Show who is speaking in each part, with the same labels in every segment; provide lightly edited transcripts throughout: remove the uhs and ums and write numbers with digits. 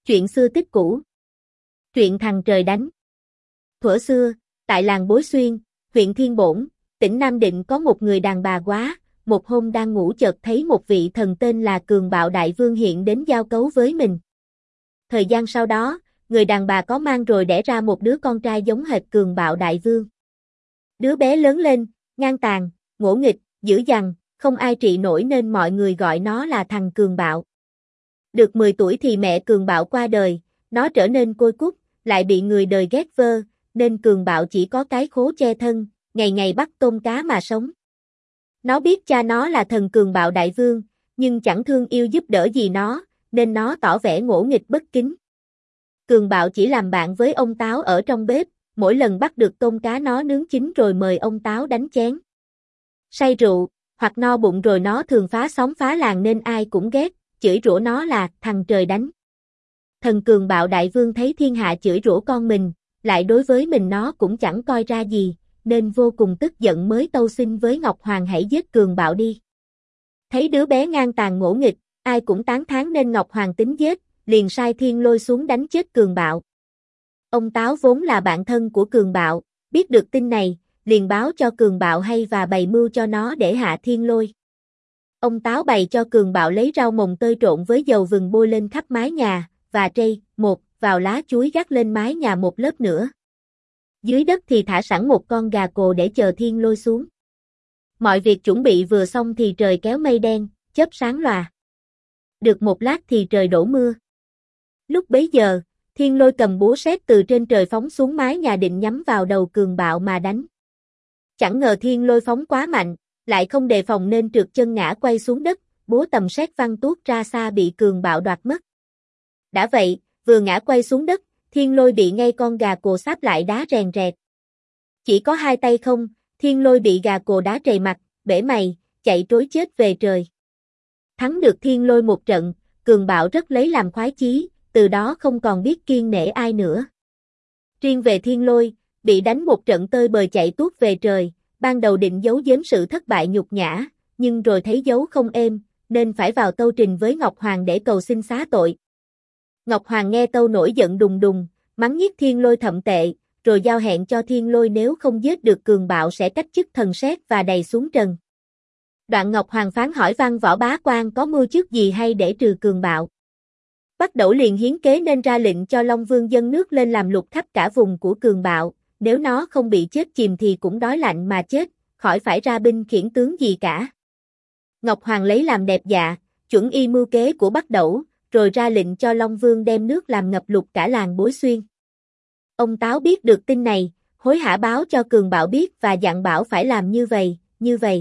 Speaker 1: Chuyện xưa tích cũ. Truyện thằng trời đánh. Thuở xưa, tại làng Bối Xuyên, huyện Thiên Bổn, tỉnh Nam Định có một người đàn bà quá, một hôm đang ngủ chợt thấy một vị thần tên là Cường Bạo Đại Vương hiện đến giao cấu với mình. Thời gian sau đó, người đàn bà có mang rồi đẻ ra một đứa con trai giống hệt Cường Bạo Đại Vương. Đứa bé lớn lên, ngang tàn, ngỗ nghịch, dữ dằn, không ai trị nổi nên mọi người gọi nó là thằng Cường Bạo. Được 10 tuổi thì mẹ Cường Bạo qua đời, nó trở nên côi cút, lại bị người đời ghét vơ, nên Cường Bạo chỉ có cái khố che thân, ngày ngày bắt tôm cá mà sống. Nó biết cha nó là thần Cường Bạo Đại Vương, nhưng chẳng thương yêu giúp đỡ gì nó, nên nó tỏ vẻ ngỗ nghịch bất kính. Cường Bạo chỉ làm bạn với ông Táo ở trong bếp, mỗi lần bắt được tôm cá nó nướng chín rồi mời ông Táo đánh chén. Say rượu, hoặc no bụng rồi nó thường phá xóm phá làng nên ai cũng ghét, chửi rủa nó là thằng trời đánh. Thần Cường Bạo Đại Vương thấy thiên hạ chửi rủa con mình, lại đối với mình nó cũng chẳng coi ra gì, nên vô cùng tức giận mới tâu xin với Ngọc Hoàng hãy giết Cường Bạo đi. Thấy đứa bé ngang tàn ngỗ nghịch, ai cũng tán thán nên Ngọc Hoàng tính giết, liền sai Thiên Lôi xuống đánh chết Cường Bạo. Ông Táo vốn là bạn thân của Cường Bạo, biết được tin này, liền báo cho Cường Bạo hay và bày mưu cho nó để hạ Thiên Lôi. Ông Táo bày cho Cường Bạo lấy rau mồng tơi trộn với dầu vừng bôi lên khắp mái nhà, và trây, vào lá chuối gác lên mái nhà một lớp nữa. Dưới đất thì thả sẵn một con gà cồ để chờ Thiên Lôi xuống. Mọi việc chuẩn bị vừa xong thì trời kéo mây đen, chớp sáng lòa. Được một lát thì trời đổ mưa. Lúc bấy giờ, Thiên Lôi cầm búa sét từ trên trời phóng xuống mái nhà định nhắm vào đầu Cường Bạo mà đánh. Chẳng ngờ Thiên Lôi phóng quá mạnh, lại không đề phòng nên trượt chân ngã quay xuống đất, búa tầm sét văng tuốt ra xa bị Cường Bạo đoạt mất. Đã vậy, vừa ngã quay xuống đất, Thiên Lôi bị ngay con gà cồ xáp lại đá rèn rẹt. Chỉ có hai tay không, Thiên Lôi bị gà cồ đá trầy mặt, bể mày, chạy trối chết về trời. Thắng được Thiên Lôi một trận, Cường Bạo rất lấy làm khoái chí, từ đó không còn biết kiêng nể ai nữa. Riêng về Thiên Lôi, bị đánh một trận tơi bời chạy tuốt về trời, ban đầu định giấu giếm sự thất bại nhục nhã, nhưng rồi thấy giấu không êm, nên phải vào tâu trình với Ngọc Hoàng để cầu xin xá tội. Ngọc Hoàng nghe tâu nổi giận đùng đùng, mắng nhiếc Thiên Lôi thậm tệ, rồi giao hẹn cho Thiên Lôi nếu không giết được Cường Bạo sẽ cách chức thần sét và đày xuống trần. Đoạn Ngọc Hoàng phán hỏi Văn Võ Bá Quan có mưu trước gì hay để trừ Cường Bạo. Bắt Đẩu liền hiến kế nên ra lệnh cho Long Vương dâng nước lên làm lục khắp cả vùng của Cường Bạo, nếu nó không bị chết chìm thì cũng đói lạnh mà chết, khỏi phải ra binh khiển tướng gì cả. Ngọc Hoàng lấy làm đẹp dạ, chuẩn y mưu kế của Bắt Đẩu, rồi ra lệnh cho Long Vương đem nước làm ngập lụt cả làng Bối Xuyên. Ông Táo biết được tin này, hối hả báo cho Cường Bạo biết và dặn bảo phải làm như vậy, như vậy.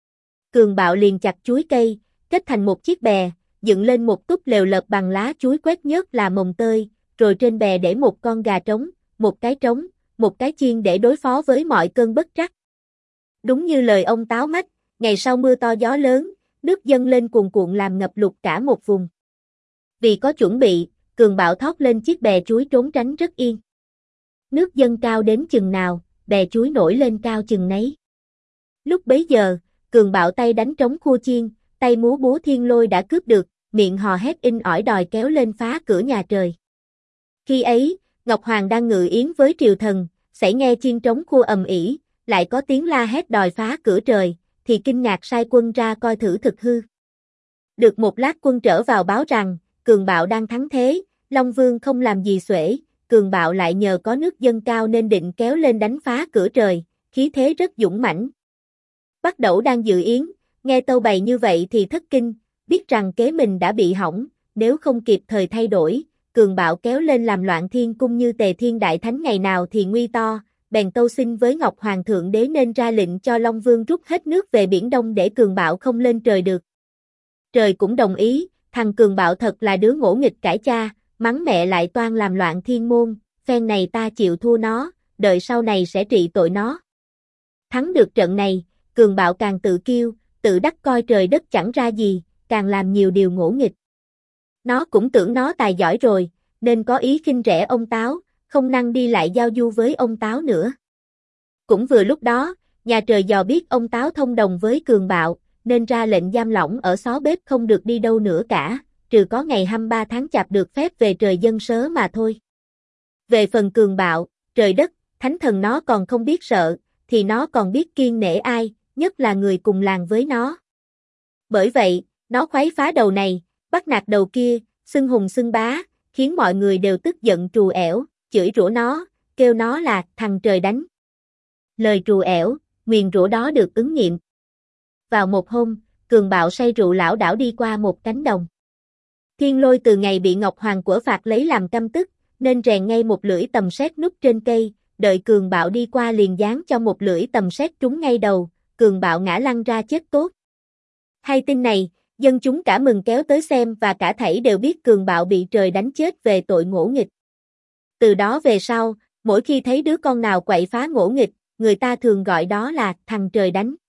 Speaker 1: Cường Bạo liền chặt chuối cây, kết thành một chiếc bè, dựng lên một túp lều lợp bằng lá chuối quét nhớt là mồng tơi, rồi trên bè để một con gà trống, một cái trống, một cái chiên để đối phó với mọi cơn bất trắc. Đúng như lời ông Táo mách, ngày sau mưa to gió lớn, nước dâng lên cuồn cuộn làm ngập lụt cả một vùng. Vì có chuẩn bị, Cường Bạo thoát lên chiếc bè chuối trốn tránh rất yên. Nước dâng cao đến chừng nào, bè chuối nổi lên cao chừng nấy. Lúc bấy giờ, Cường Bạo tay đánh trống khua chiên, tay múa búa Thiên Lôi đã cướp được, miệng hò hét in ỏi đòi kéo lên phá cửa nhà trời. Khi ấy, Ngọc Hoàng đang ngự yến với triều thần, xảy nghe chiên trống khua ầm ĩ, lại có tiếng la hét đòi phá cửa trời, thì kinh ngạc sai quân ra coi thử thực hư. Được một lát quân trở vào báo rằng, Cường Bạo đang thắng thế, Long Vương không làm gì xuể, Cường Bạo lại nhờ có nước dâng cao nên định kéo lên đánh phá cửa trời, khí thế rất dũng mãnh. Bắt Đẩu đang dự yến, nghe tâu bày như vậy thì thất kinh, biết rằng kế mình đã bị hỏng, nếu không kịp thời thay đổi, Cường Bạo kéo lên làm loạn thiên cung như Tề Thiên Đại Thánh ngày nào thì nguy to, bèn tâu xin với Ngọc Hoàng thượng đế nên ra lệnh cho Long Vương rút hết nước về Biển Đông để Cường Bạo không lên trời được. Trời cũng đồng ý, thằng Cường Bạo thật là đứa ngỗ nghịch cãi cha, mắng mẹ lại toan làm loạn thiên môn, phen này ta chịu thua nó, đợi sau này sẽ trị tội nó. Thắng được trận này, Cường Bạo càng tự kiêu, tự đắc coi trời đất chẳng ra gì, càng làm nhiều điều ngỗ nghịch. Nó cũng tưởng nó tài giỏi rồi, nên có ý khinh rẻ ông Táo, không năng đi lại giao du với ông Táo nữa. Cũng vừa lúc đó, nhà trời dò biết ông Táo thông đồng với Cường Bạo, nên ra lệnh giam lỏng ở xó bếp không được đi đâu nữa cả, trừ có ngày 23 tháng Chạp được phép về trời dân sớ mà thôi. Về phần cường bạo, trời đất, thánh thần nó còn không biết sợ, thì nó còn biết kiêng nể ai, nhất là người cùng làng với nó. Bởi vậy, nó khuấy phá đầu này, bắt nạt đầu kia, xưng hùng xưng bá, khiến mọi người đều tức giận trù ẻo, chửi rủa nó, kêu nó là thằng trời đánh. Lời trù ẻo, nguyền rủa đó được ứng nghiệm. Vào một hôm, cường bạo say rượu lảo đảo đi qua một cánh đồng. Thiên Lôi từ ngày bị Ngọc Hoàng Quở phạt lấy làm căm tức, nên rèn ngay một lưỡi tầm sét núp trên cây, đợi cường bạo đi qua liền giáng cho một lưỡi tầm sét trúng ngay đầu, cường bạo ngã lăn ra chết tốt. Hay tin này, dân chúng cả mừng kéo tới xem và cả thảy đều biết cường bạo bị trời đánh chết về tội ngỗ nghịch. Từ đó về sau, mỗi khi thấy đứa con nào quậy phá ngỗ nghịch, người ta thường gọi đó là thằng trời đánh.